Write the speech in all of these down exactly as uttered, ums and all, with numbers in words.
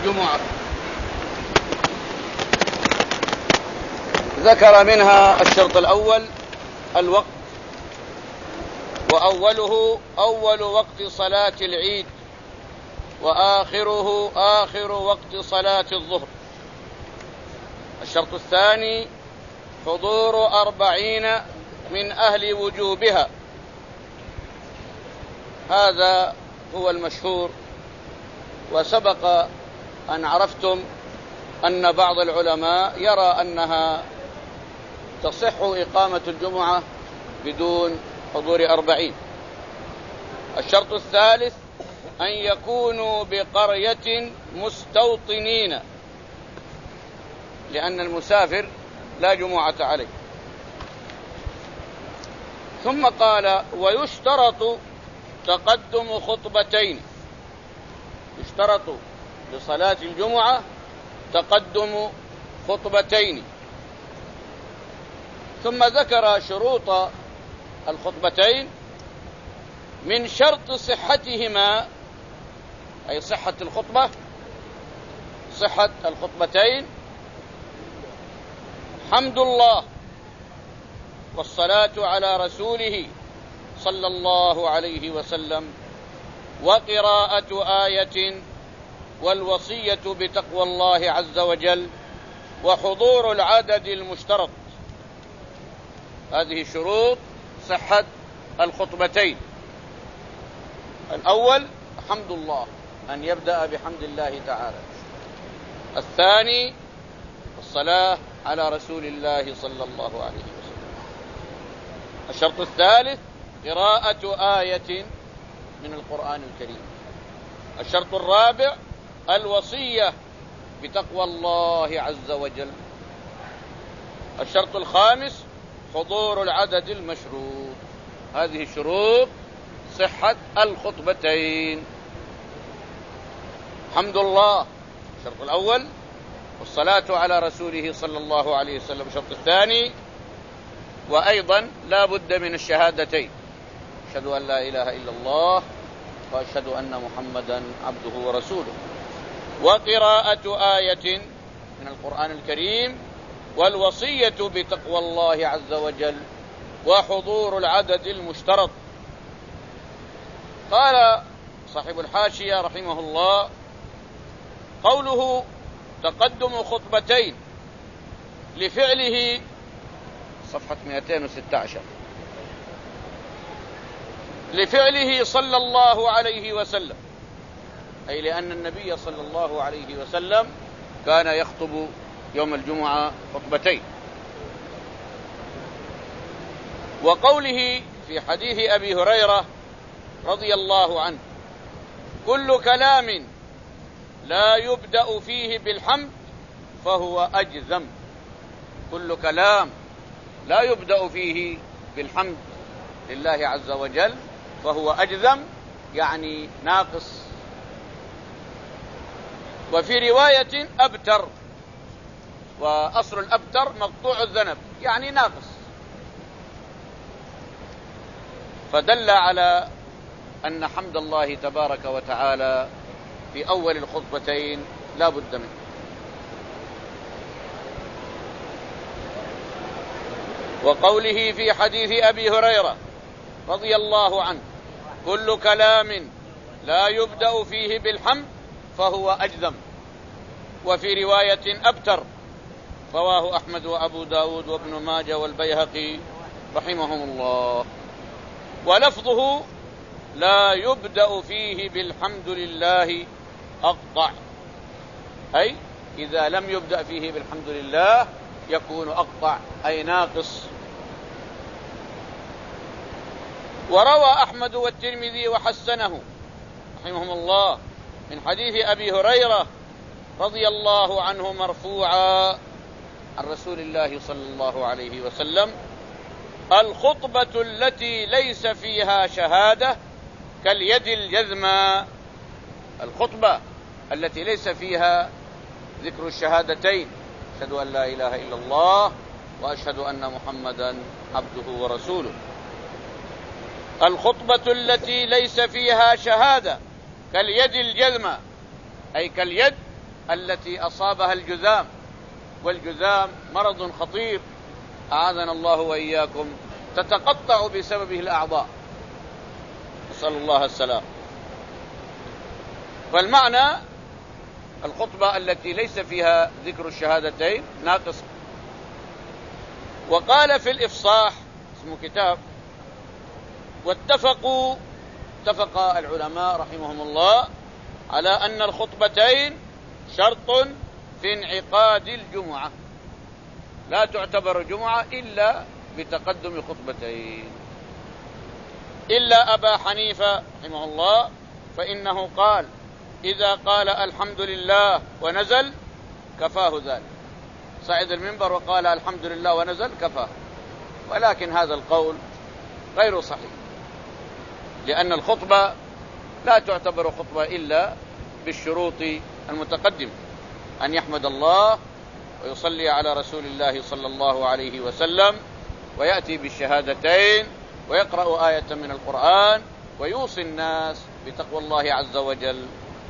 الجمعة، ذكر منها الشرط الأول الوقت، وأوله أول وقت صلاة العيد، وآخره آخر وقت صلاة الظهر. الشرط الثاني حضور أربعين من أهل وجوبها، هذا هو المشهور. وسبق أن عرفتم أن بعض العلماء يرى أنها تصح إقامة الجمعة بدون حضور أربعين. الشرط الثالث أن يكونوا بقرية مستوطنين، لأن المسافر لا جمعة عليه. ثم قال ويشترط تقدم خطبتين، يشترط لصلاة الجمعة تقدم خطبتين. ثم ذكر شروط الخطبتين من شرط صحتهما، أي صحة الخطبة، صحة الخطبتين حمد الله والصلاة على رسوله صلى الله عليه وسلم، وقراءة آية، والوصية بتقوى الله عز وجل، وحضور العدد المشترط. هذه شروط صحة الخطبتين. الأول حمد الله، أن يبدأ بحمد الله تعالى. الثاني الصلاة على رسول الله صلى الله عليه وسلم. الشرط الثالث قراءة آية من القرآن الكريم. الشرط الرابع الوصية بتقوى الله عز وجل. الشرط الخامس حضور العدد المشروط. هذه شروط صحة الخطبتين. حمد الله الشرط الأول، والصلاة على رسوله صلى الله عليه وسلم الشرط الثاني، وأيضا لا بد من الشهادتين، أشهد أن لا إله إلا الله وأشهد أن محمدا عبده ورسوله، وقراءة آية من القرآن الكريم، والوصية بتقوى الله عز وجل، وحضور العدد المشترط. قال صاحب الحاشية رحمه الله قوله تقدم خطبتين لفعله، صفحة مئتين وستة عشر، لفعله صلى الله عليه وسلم، أي لأن النبي صلى الله عليه وسلم كان يخطب يوم الجمعة خطبتين. وقوله في حديث أبي هريرة رضي الله عنه كل كلام لا يبدأ فيه بالحمد فهو أجذم. كل كلام لا يبدأ فيه بالحمد لله عز وجل فهو أجذم، يعني ناقص. وفي رواية أبتر، وأصل الأبتر مقطوع الذنب، يعني ناقص. فدل على أن حمد الله تبارك وتعالى في أول الخطبتين لا بد منه. وقوله في حديث أبي هريرة رضي الله عنه كل كلام لا يبدأ فيه بالحمد فهو أجذم. وفي رواية أبتر، رواه أحمد وأبو داود وابن ماجه والبيهقي رحمهم الله. ولفظه لا يبدأ فيه بالحمد لله أقطع، أي إذا لم يبدأ فيه بالحمد لله يكون أقطع، أي ناقص. وروى أحمد والترمذي وحسنه رحمهم الله من حديث أبي هريرة رضي الله عنه مرفوعا عن رسول الله صلى الله عليه وسلم الخطبة التي ليس فيها شهادة كاليد الجذمى. الخطبة التي ليس فيها ذكر الشهادتين، أشهد أن لا إله إلا الله وأشهد أن محمدا عبده ورسوله. الخطبة التي ليس فيها شهادة كاليد الجذمى، أي كاليد التي أصابها الجذام، والجذام مرض خطير أعاذنا الله وإياكم، تتقطع بسببه الأعضاء، نسأل الله السلام. فالمعنى الخطبة التي ليس فيها ذكر الشهادتين ناقصة. وقال في الإفصاح، اسمه كتاب، واتفقوا اتفق العلماء رحمهم الله على أن الخطبتين شرط في انعقاد الجمعة، لا تعتبر جمعة إلا بتقدم خطبتين، إلا أبا حنيفة رحمه الله فإنه قال إذا قال الحمد لله ونزل كفاه ذلك، صعد المنبر وقال الحمد لله ونزل كفاه. ولكن هذا القول غير صحيح، لأن الخطبة لا تعتبر خطبة إلا بالشروط المتقدمة، أن يحمد الله ويصلي على رسول الله صلى الله عليه وسلم، ويأتي بالشهادتين، ويقرأ آية من القرآن، ويوصي الناس بتقوى الله عز وجل.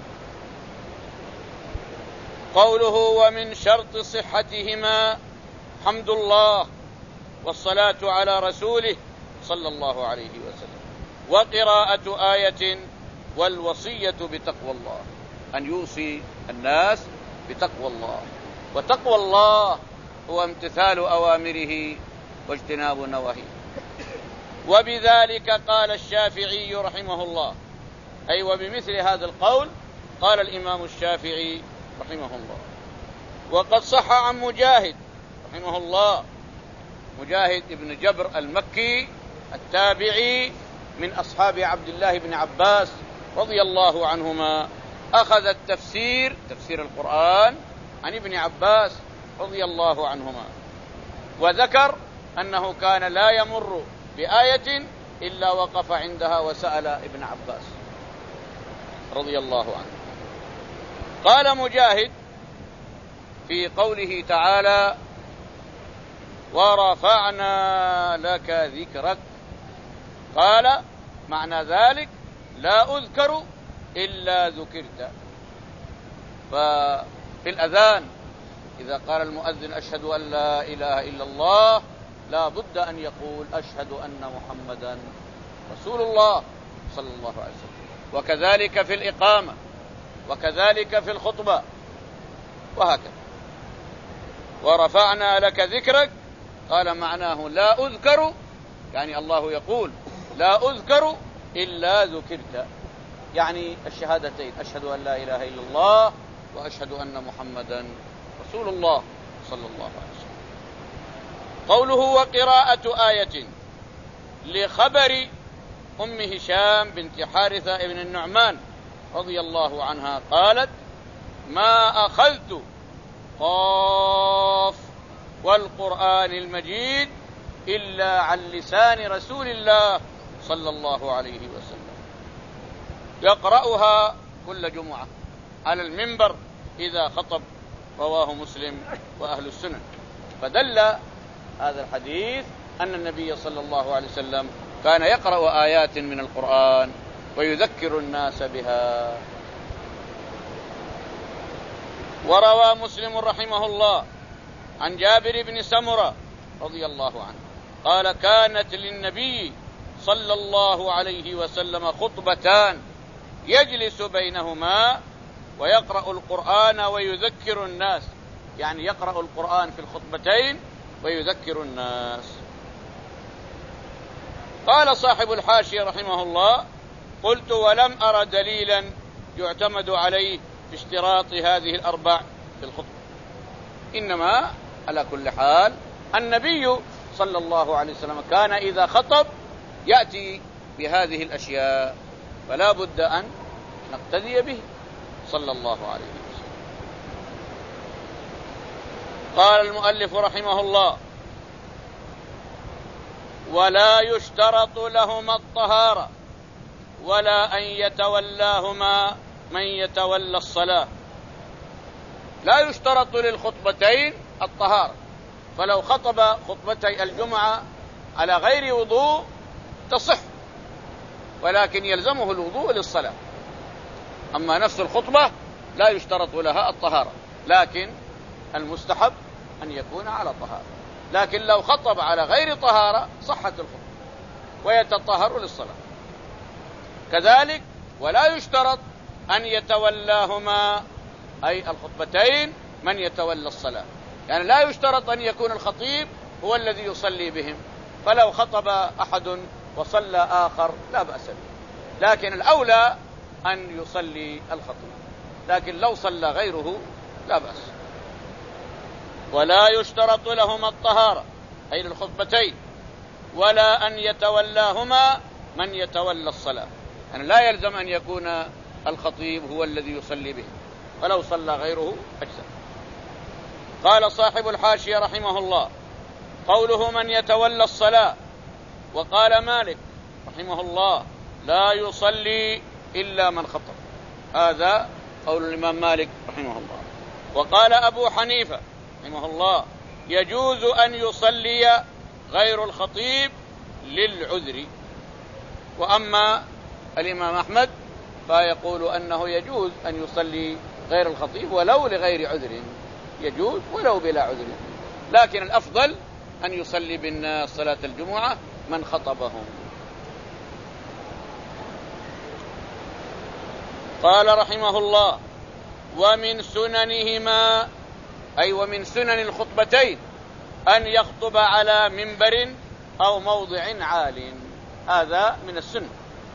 قوله ومن شرط صحتهما حمد الله والصلاة على رسوله صلى الله عليه وسلم، وقراءة آية، والوصية بتقوى الله، أن يوصي الناس بتقوى الله، وتقوى الله هو امتثال أوامره واجتناب نواهيه. وبذلك قال الشافعي رحمه الله، أي وبمثل هذا القول قال الإمام الشافعي رحمه الله. وقد صح عن مجاهد رحمه الله، مجاهد بن جبر المكي التابعي من أصحاب عبد الله بن عباس رضي الله عنهما، أخذ التفسير تفسير القرآن عن ابن عباس رضي الله عنهما، وذكر أنه كان لا يمر بآية إلا وقف عندها وسأل ابن عباس رضي الله عنه. قال مجاهد في قوله تعالى ورفعنا لك ذكرك، قال معنى ذلك لا أذكر إلا ذكرت. ففي الأذان إذا قال المؤذن أشهد أن لا إله إلا الله لا بد أن يقول أشهد أن محمدا رسول الله صلى الله عليه وسلم، وكذلك في الإقامة، وكذلك في الخطبة، وهكذا. ورفعنا لك ذكرك قال معناه لا أذكر، يعني الله يقول لا أذكر إلا ذكرت، يعني الشهادتين أشهد أن لا إله إلا الله وأشهد أن محمدا رسول الله صلى الله عليه وسلم. قوله وقراءة آية لخبر أم هشام بنت حارثة ابن النعمان رضي الله عنها قالت ما أخذت قاف والقرآن المجيد إلا عن لسان رسول الله صلى الله عليه وسلم، يقرأها كل جمعة على المنبر إذا خطب، رواه مسلم وأهل السنن. فدل هذا الحديث أن النبي صلى الله عليه وسلم كان يقرأ آيات من القرآن ويذكر الناس بها. وروى مسلم رحمه الله عن جابر بن سمرة رضي الله عنه قال كانت للنبي صلى الله عليه وسلم خطبتان يجلس بينهما ويقرأ القرآن ويذكر الناس، يعني يقرأ القرآن في الخطبتين ويذكر الناس. قال صاحب الحاشية رحمه الله قلت ولم أرى دليلا يعتمد عليه باشتراط هذه الأربع في الخطبة، إنما على كل حال النبي صلى الله عليه وسلم كان إذا خطب يأتي بهذه الأشياء، فلا بد أن نقتدي به صلى الله عليه وسلم. قال المؤلف رحمه الله ولا يشترط لهما الطهارة ولا أن يتولاهما من يتولى الصلاة. لا يشترط للخطبتين الطهارة، فلو خطب خطبتي الجمعة على غير وضوء تصح، ولكن يلزمه الوضوء للصلاة. أما نفس الخطبة لا يشترط لها الطهارة، لكن المستحب أن يكون على طهارة. لكن لو خطب على غير طهارة صحت الخطبة ويتطهر للصلاة. كذلك ولا يشترط أن يتولاهما أي الخطبتين من يتولى الصلاة، يعني لا يشترط أن يكون الخطيب هو الذي يصلي بهم، فلو خطب أحد وصلى آخر لا بأس به، لكن الأولى أن يصلي الخطيب، لكن لو صلى غيره لا بأس. ولا يشترط لهما الطهارة أي للخطبتين، ولا أن يتولاهما من يتولى الصلاة، يعني لا يلزم أن يكون الخطيب هو الذي يصلي به، ولو صلى غيره أجزاء. قال صاحب الحاشية رحمه الله: قوله من يتولى الصلاة، وقال مالك رحمه الله: لا يصلي إلا من خطب. هذا قول الإمام مالك رحمه الله. وقال أبو حنيفة رحمه الله: يجوز أن يصلي غير الخطيب للعذر. وأما الإمام أحمد فيقول أنه يجوز أن يصلي غير الخطيب ولو لغير عذر، يجوز ولو بلا عذر، لكن الأفضل أن يصلي بالناس صلاة الجمعة من خطبهم. قال رحمه الله: ومن سننهما أي ومن سنن الخطبتين أن يخطب على منبر أو موضع عال، هذا من السنة.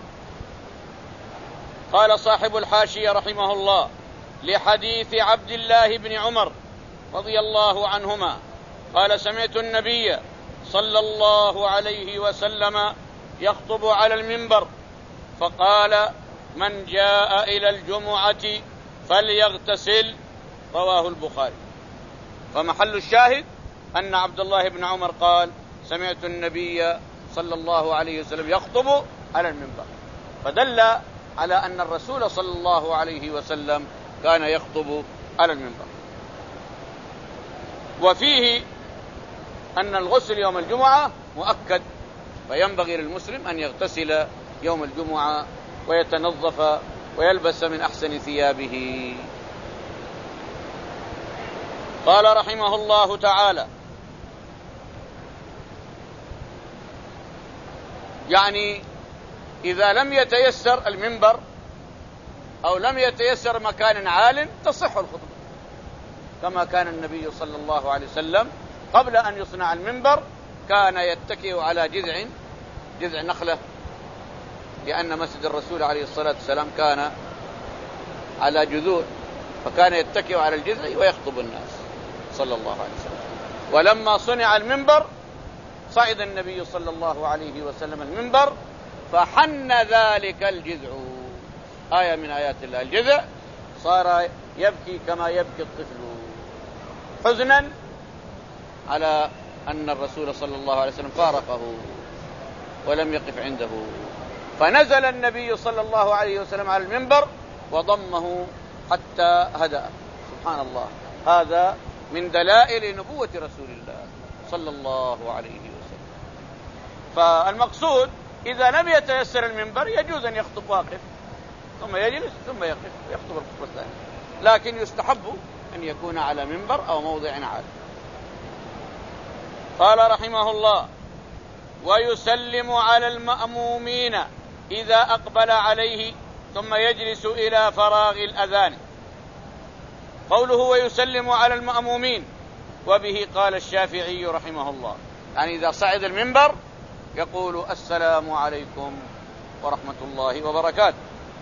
قال صاحب الحاشية رحمه الله: لحديث عبد الله بن عمر رضي الله عنهما قال: سمعت النبي صلى الله عليه وسلم يخطب على المنبر فقال: من جاء إلى الجمعة فليغتسل، رواه البخاري. فمحل الشاهد أن عبد الله بن عمر قال: سمعت النبي صلى الله عليه وسلم يخطب على المنبر، فدل على أن الرسول صلى الله عليه وسلم كان يخطب على المنبر. وفيه أن الغسل يوم الجمعة مؤكد، فينبغي للمسلم أن يغتسل يوم الجمعة ويتنظف ويلبس من أحسن ثيابه. قال رحمه الله تعالى: يعني إذا لم يتيسر المنبر أو لم يتيسر مكان عال تصح الخطبة، كما كان النبي صلى الله عليه وسلم قبل أن يصنع المنبر كان يتكئ على جذع جذع نخلة، لأن مسجد الرسول عليه الصلاة والسلام كان على جذوع، فكان يتكئ على الجذع ويخطب الناس صلى الله عليه وسلم. ولما صنع المنبر صعد النبي صلى الله عليه وسلم المنبر فحن ذلك الجذع، آية من آيات الله، الجذع صار يبكي كما يبكي الطفل حزنا على أن الرسول صلى الله عليه وسلم فارقه ولم يقف عنده، فنزل النبي صلى الله عليه وسلم على المنبر وضمه حتى هدأ. سبحان الله، هذا من دلائل نبوة رسول الله صلى الله عليه وسلم. فالمقصود إذا لم يتيسر المنبر يجوز أن يخطب واقف، ثم يجلس ثم يقف ويخطب الخطبة الثانية، لكن يستحب أن يكون على منبر أو موضع عال. قال رحمه الله: ويسلم على المأمومين إذا أقبل عليه ثم يجلس إلى فراغ الأذان. قوله ويسلم على المأمومين، وبه قال الشافعي رحمه الله، يعني إذا صعد المنبر يقول: السلام عليكم ورحمة الله وبركاته.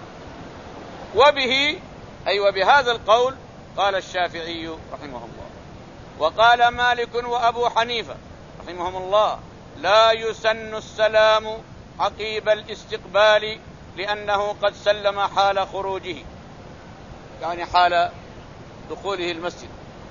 وبه أي وبهذا القول قال الشافعي رحمه الله. وقال مالك وأبو حنيفة رحمهم الله: لا يسن السلام عقيب الاستقبال لأنه قد سلم حال خروجه، يعني حال دخوله المسجد.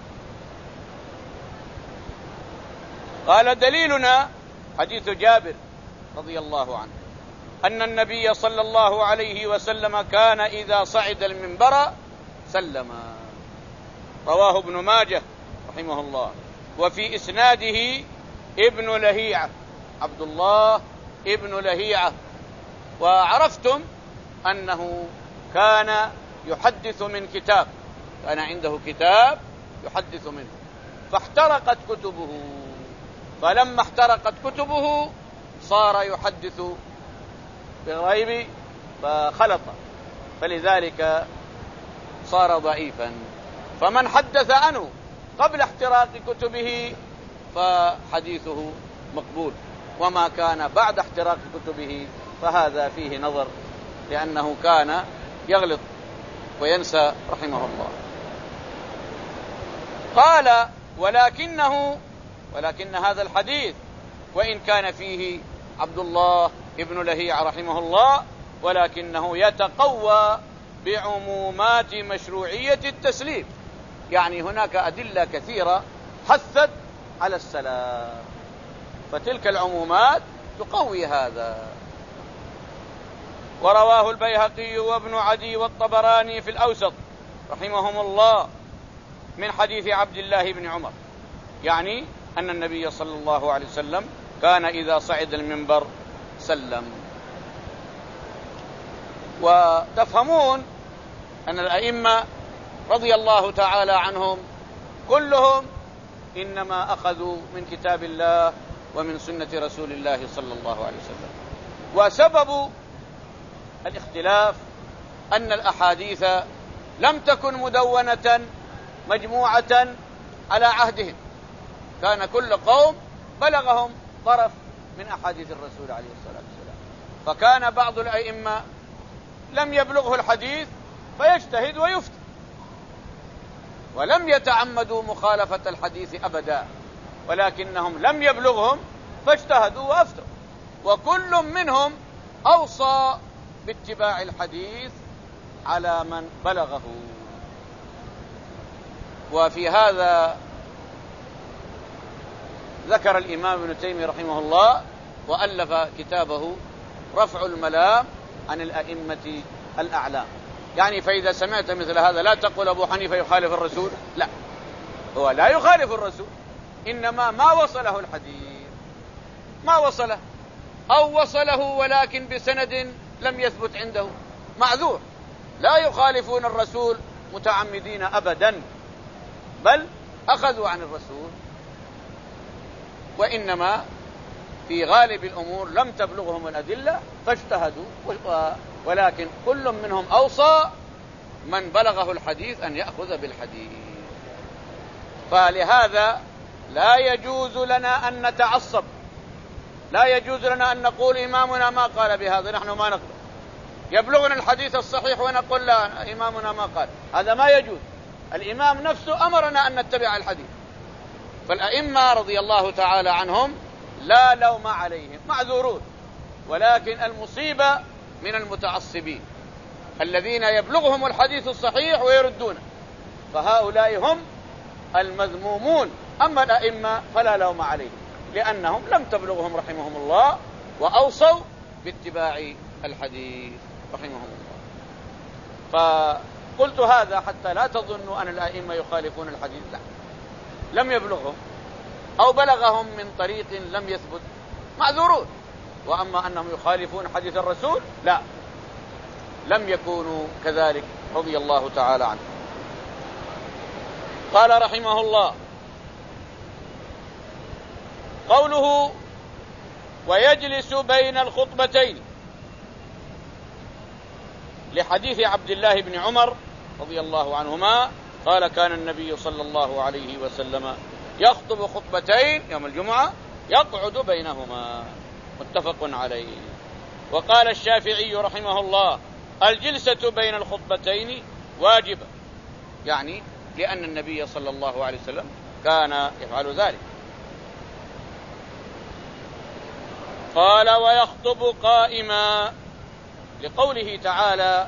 قال: دليلنا حديث جابر رضي الله عنه أن النبي صلى الله عليه وسلم كان إذا صعد المنبر سلم، رواه ابن ماجه رحمه الله. وفي إسناده ابن لهيعة، عبد الله ابن لهيعة، وعرفتم أنه كان يحدث من كتاب، كان عنده كتاب يحدث منه، فاحترقت كتبه، فلما احترقت كتبه صار يحدث بالغيب فخلط، فلذلك صار ضعيفا. فمن حدث عنه قبل احتراق كتبه فحديثه مقبول، وما كان بعد احتراق كتبه فهذا فيه نظر، لأنه كان يغلط وينسى رحمه الله. قال ولكنه ولكن هذا الحديث وإن كان فيه عبد الله ابن لهيعة رحمه الله، ولكنه يتقوى بعمومات مشروعية التسليم، يعني هناك أدلة كثيرة حثت على السلام، فتلك العمومات تقوي هذا. ورواه البيهقي وابن عدي والطبراني في الأوسط رحمهم الله من حديث عبد الله بن عمر، يعني أن النبي صلى الله عليه وسلم كان إذا صعد المنبر سلم. وتفهمون أن الأئمة رضي الله تعالى عنهم كلهم إنما أخذوا من كتاب الله ومن سنة رسول الله صلى الله عليه وسلم. وسبب الاختلاف أن الأحاديث لم تكن مدونة مجموعة على عهدهم، كان كل قوم بلغهم طرف من أحاديث الرسول عليه الصلاة والسلام، فكان بعض الأئمة لم يبلغه الحديث فيجتهد ويفتي، ولم يتعمدوا مخالفة الحديث أبدا، ولكنهم لم يبلغهم فاجتهدوا وأفتوا، وكل منهم أوصى باتباع الحديث على من بلغه. وفي هذا ذكر الإمام ابن تيمية رحمه الله وألف كتابه رفع الملام عن الأئمة الأعلام، يعني فإذا سمعت مثل هذا لا تقول أبو حنيفة يخالف الرسول، لا، هو لا يخالف الرسول، إنما ما وصله الحديث، ما وصله أو وصله ولكن بسند لم يثبت عنده، معذور. لا يخالفون الرسول متعمدين أبدا، بل أخذوا عن الرسول، وإنما في غالب الأمور لم تبلغهم الأدلة فاجتهدوا، ولكن كل منهم أوصى من بلغه الحديث أن يأخذ بالحديث. فلهذا لا يجوز لنا أن نتعصب، لا يجوز لنا أن نقول إمامنا ما قال بهذا، نحن ما نقبل، يبلغنا الحديث الصحيح ونقول لا إمامنا ما قال، هذا ما يجوز. الإمام نفسه أمرنا أن نتبع الحديث. فالأئمة رضي الله تعالى عنهم لا لوم عليهم، معذورون، ولكن المصيبة من المتعصبين الذين يبلغهم الحديث الصحيح ويردونه، فهؤلاء هم المذمومون. أما الأئمة فلا لوم عليهم، لأنهم لم تبلغهم رحمهم الله وأوصوا باتباع الحديث رحمهم الله. فقلت هذا حتى لا تظنوا أن الأئمة يخالفون الحديث، لا، لم يبلغهم أو بلغهم من طريق لم يثبت، معذورون. وأما أنهم يخالفون حديث الرسول لا، لم يكونوا كذلك رضي الله تعالى عنه. قال رحمه الله قوله ويجلس بين الخطبتين، لحديث عبد الله بن عمر رضي الله عنهما قال كان النبي صلى الله عليه وسلم يخطب خطبتين يوم الجمعة يقعد بينهما، متفق عليه. وقال الشافعي رحمه الله الجلسة بين الخطبتين واجبة، يعني لأن النبي صلى الله عليه وسلم كان يفعل ذلك. قال ويخطب قائما، لقوله تعالى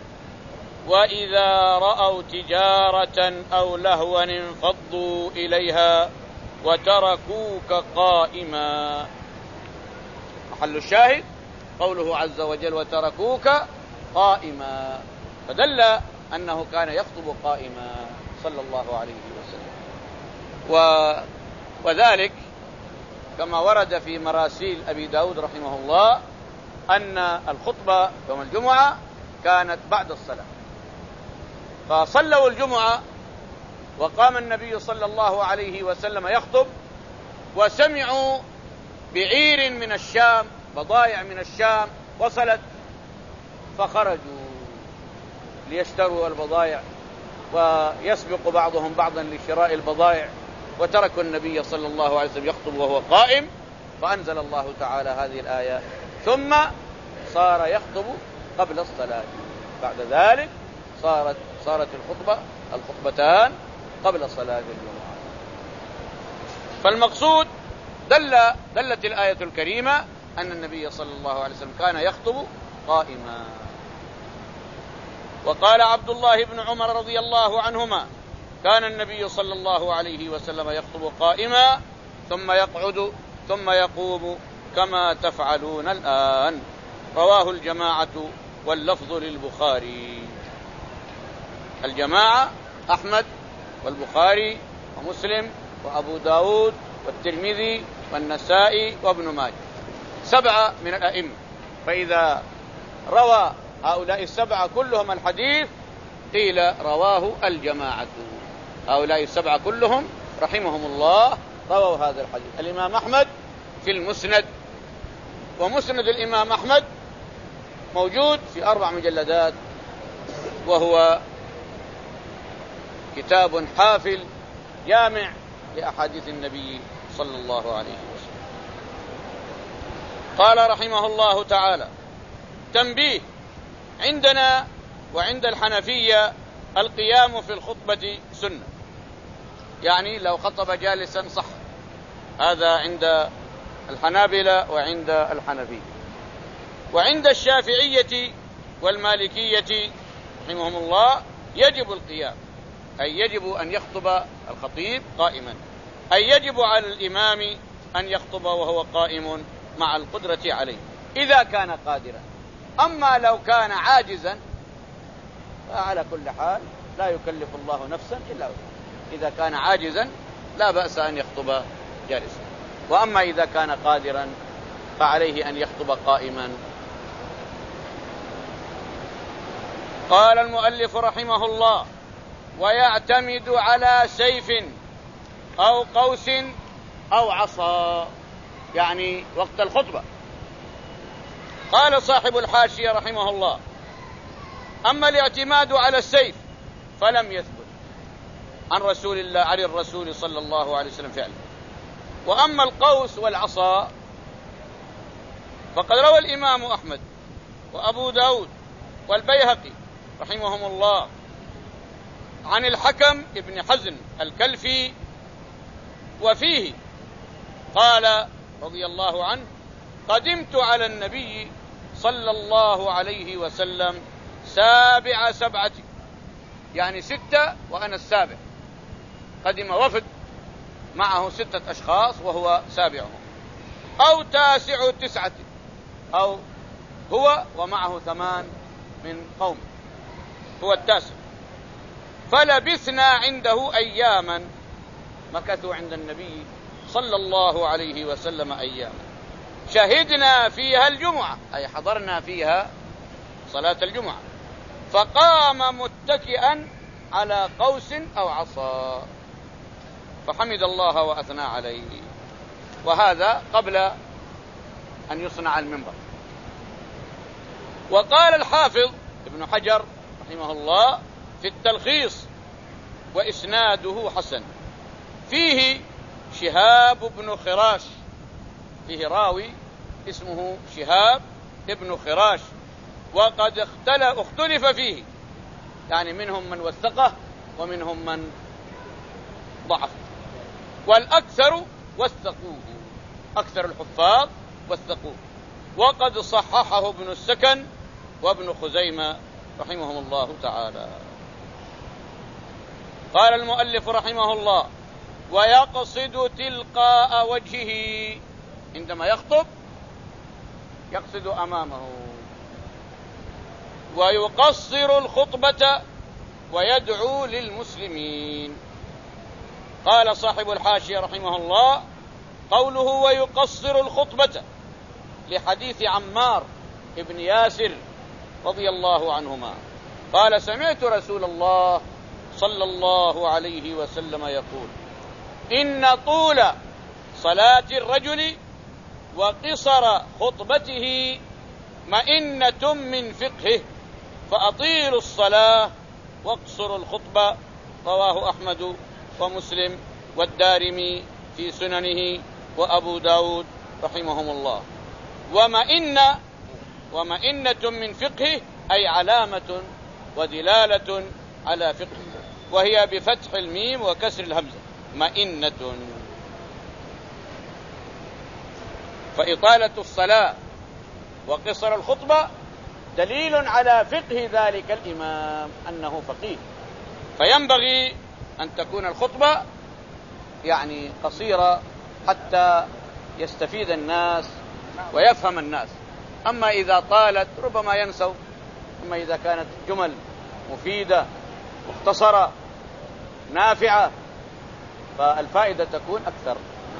وإذا رأوا تجارة أو لهوا انفضوا إليها وتركوك قائما. محل الشاهد قوله عز وجل وتركوك قائما، فدل أنه كان يخطب قائما صلى الله عليه وسلم. و... وذلك كما ورد في مراسيل أبي داود رحمه الله أن الخطبة يوم الجمعة كانت بعد الصلاة، فصلوا الجمعة وقام النبي صلى الله عليه وسلم يخطب، وسمعوا بعير من الشام، بضائع من الشام وصلت، فخرجوا ليشتروا البضائع ويسبق بعضهم بعضا لشراء البضائع، وتركوا النبي صلى الله عليه وسلم يخطب وهو قائم، فأنزل الله تعالى هذه الآية: ثم صار يخطب قبل الصلاة. بعد ذلك صارت صارت الخطبة الخطبتان قبل صلاة الجمعة. فالمقصود دل دلت الآية الكريمة أن النبي صلى الله عليه وسلم كان يخطب قائما. وقال عبد الله بن عمر رضي الله عنهما: كان النبي صلى الله عليه وسلم يخطب قائما ثم يقعد ثم يقوم كما تفعلون الآن. رواه الجماعة واللفظ للبخاري. الجماعة أحمد والبخاري ومسلم وأبو داود والترمذي والنسائي وابن ماجه، سبعة من الأئمة. فإذا روى هؤلاء السبعة كلهم الحديث قيل رواه الجماعة. هؤلاء السبعة كلهم رحمهم الله رووا هذا الحديث. الإمام أحمد في المسند، ومسند الإمام أحمد موجود في أربع مجلدات، وهو كتاب حافل جامع لأحاديث النبي صلى الله عليه وسلم. قال رحمه الله تعالى: تنبيه: عندنا وعند الحنفية القيام في الخطبة سنة، يعني لو خطب جالسا صح. هذا عند الحنابلة وعند الحنفية. وعند الشافعية والمالكية رحمهم الله يجب القيام، أي يجب أن يخطب الخطيب قائما، أي يجب على الإمام أن يخطب وهو قائم مع القدرة عليه إذا كان قادرا. أما لو كان عاجزا فعلى كل حال لا يكلف الله نفسا إلا وسعها. إذا كان عاجزا لا بأس أن يخطب جالسا، وأما إذا كان قادرا فعليه أن يخطب قائما. قال المؤلف رحمه الله: ويعتمد على سيف أو قوس أو عصا، يعني وقت الخطبة. قال صاحب الحاشية رحمه الله: أما الاعتماد على السيف فلم يثبت عن رسول الله عن الرسول صلى الله عليه وسلم فعله. وأما القوس والعصا فقد روى الإمام أحمد وأبو داود والبيهقي رحمهم الله عن الحكم ابن حزم الكلفي، وفيه قال رضي الله عنه: قدمت على النبي صلى الله عليه وسلم سابع سبعة، يعني ستة وأنا السابع. قدم وفد معه ستة أشخاص وهو سابعهم، أو تاسع تسعة، أو هو ومعه ثمان من قوم، هو التاسع. فلبثنا عنده أياما، مكثوا عند النبي صلى الله عليه وسلم أياما، شهدنا فيها الجمعة، أي حضرنا فيها صلاة الجمعة، فقام متكئا على قوس أو عصا فحمد الله وأثنى عليه. وهذا قبل أن يصنع المنبر. وقال الحافظ ابن حجر رحمه الله في التلخيص: وإسناده حسن، فيه شهاب بن خراش، فيه راوي اسمه شهاب ابن خراش، وقد اختلف فيه، يعني منهم من وثقه ومنهم من ضعف، والأكثر وثقوه، أكثر الحفاظ وثقوه، وقد صححه ابن السكن وابن خزيمة رحمهم الله تعالى. قال المؤلف رحمه الله: ويقصد تلقاء وجهه، عندما يخطب يقصد أمامه، ويقصر الخطبة ويدعو للمسلمين. قال صاحب الحاشية رحمه الله: قوله ويقصر الخطبة لحديث عمار ابن ياسر رضي الله عنهما، قال سمعت رسول الله صلى الله عليه وسلم يقول إن طول صلاة الرجل وقصر خطبته مئنة من فقهه فأطيلوا الصلاة واقصروا الخطبة. رواه أحمد ومسلم والدارمي في سننه وأبو داود رحمهم الله. ومئن ومئنة من فقهه أي علامة ودلالة على فقهه، وهي بفتح الميم وكسر الهمزة مئنة. فإطالة الصلاة وقصر الخطبة دليل على فقه ذلك الإمام أنه فقيه، فينبغي أن تكون الخطبة يعني قصيرة حتى يستفيد الناس ويفهم الناس. أما إذا طالت ربما ينسوا، أما إذا كانت جمل مفيدة مختصرة نافعة فالفائدة تكون أكثر.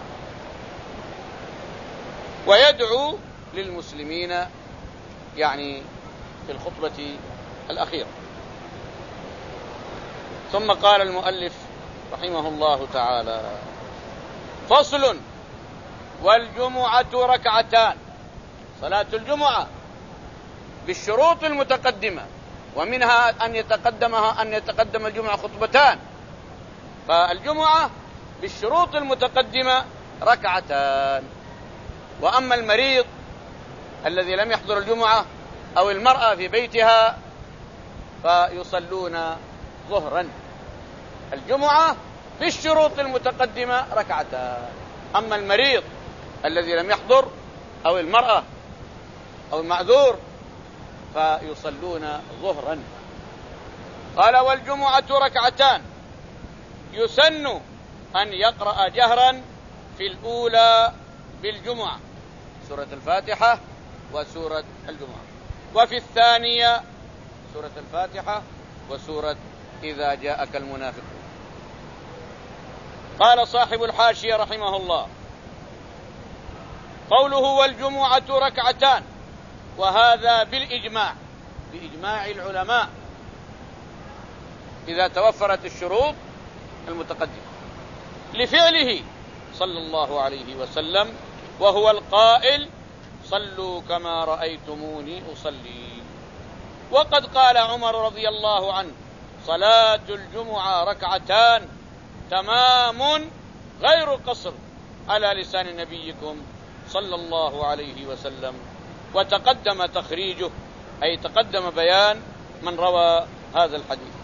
ويدعو للمسلمين يعني في الخطبة الأخيرة. ثم قال المؤلف رحمه الله تعالى: فصل: والجمعة ركعتان. صلاة الجمعة بالشروط المتقدمة، ومنها أن يتقدمها أن يتقدم الجمعة خطبتان، فالجمعة بالشروط المتقدمة ركعتان. وأما المريض الذي لم يحضر الجمعة أو المرأة في بيتها فيصلون ظهرا. الجمعة بالشروط المتقدمة ركعتان، أما المريض الذي لم يحضر أو المرأة أو المعذور فيصلون ظهرا. قال: والجمعة ركعتان يسن أن يقرأ جهرا في الأولى بالجمعة سورة الفاتحة وسورة الجمعة، وفي الثانية سورة الفاتحة وسورة إذا جاءك المنافقون. قال صاحب الحاشية رحمه الله: قوله والجمعة ركعتان، وهذا بالإجماع، بإجماع العلماء إذا توفرت الشروط المتقدمة، لفعله صلى الله عليه وسلم، وهو القائل: صلوا كما رأيتموني أصلي. وقد قال عمر رضي الله عنه: صلاة الجمعة ركعتان تمام غير قصر، على لسان نبيكم صلى الله عليه وسلم. وتقدم تخريجه، أي تقدم بيان من روى هذا الحديث.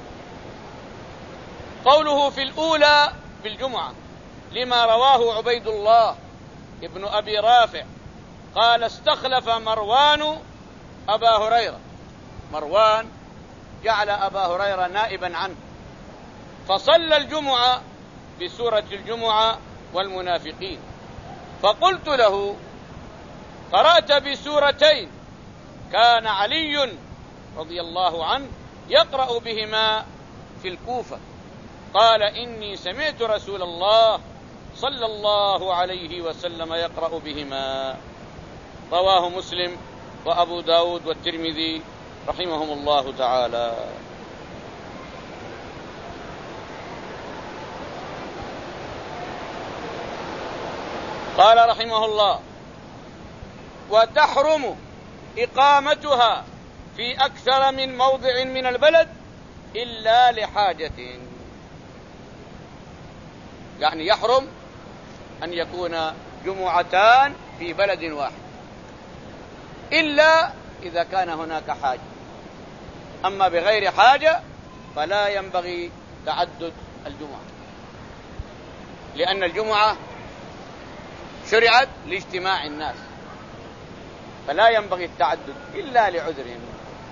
قوله في الأولى بالجمعة لما رواه عبيد الله ابن أبي رافع قال: استخلف مروان أبا هريرة. مروان جعل أبا هريرة نائبا عنه، فصلى الجمعة بسورة الجمعة والمنافقين. فقلت له: قرأت بسورتين كان علي رضي الله عنه يقرأ بهما في الكوفة. قال: إني سمعت رسول الله صلى الله عليه وسلم يقرأ بهما. رواه مسلم وأبو داود والترمذي رحمهم الله تعالى. قال رحمه الله: وتحرم إقامتها في أكثر من موضع من البلد إلا لحاجة. يعني يحرم أن يكون جمعتان في بلد واحد إلا إذا كان هناك حاجة، أما بغير حاجة فلا ينبغي تعدد الجمعة، لأن الجمعة شرعت لاجتماع الناس، فلا ينبغي التعدد إلا لعذر.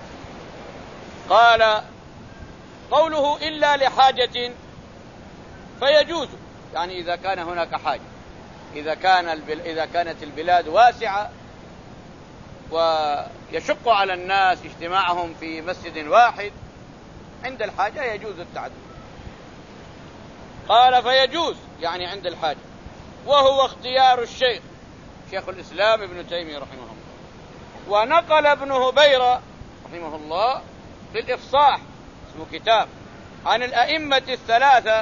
قال: قوله إلا لحاجة فيجوز، يعني إذا كان هناك حاجة، إذا كان البل... إذا كانت البلاد واسعة ويشق على الناس اجتماعهم في مسجد واحد، عند الحاجة يجوز التعدد. قال: فيجوز يعني عند الحاجة، وهو اختيار الشيخ شيخ الإسلام ابن تيمية رحمه الله. ونقل ابن هبيرة رحمه الله في الإفصاح، اسمه كتاب عن الأئمة الثلاثة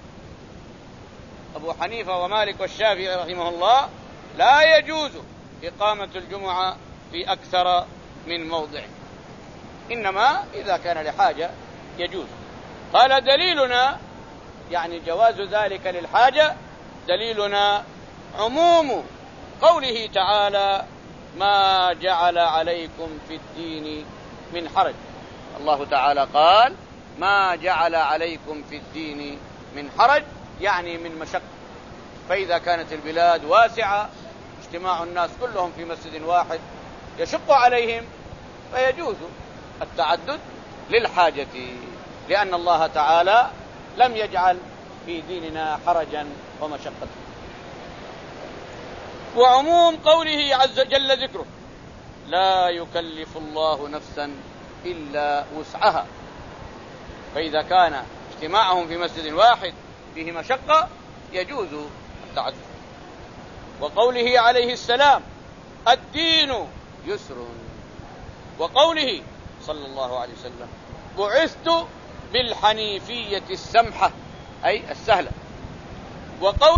أبو حنيفة ومالك والشافعي رحمه الله، لا يجوز إقامة الجمعة في أكثر من موضع، إنما إذا كان لحاجة يجوز. قال دليلنا يعني جواز ذلك للحاجة، دليلنا عموم قوله تعالى ما جعل عليكم في الدين من حرج. الله تعالى قال ما جعل عليكم في الدين من حرج، يعني من مشقة. فإذا كانت البلاد واسعة اجتماع الناس كلهم في مسجد واحد يشق عليهم فيجوز التعدد للحاجة، لأن الله تعالى لم يجعل في ديننا حرجا ومشقة. وعموم قوله عز جل ذكره لا يكلف الله نفسا إلا وسعها، فإذا كان اجتماعهم في مسجد واحد فيه مشقة يجوز التعدد. وقوله عليه السلام الدين يسر، وقوله صلى الله عليه وسلم بعثت بالحنيفية السمحة أي السهلة، وقول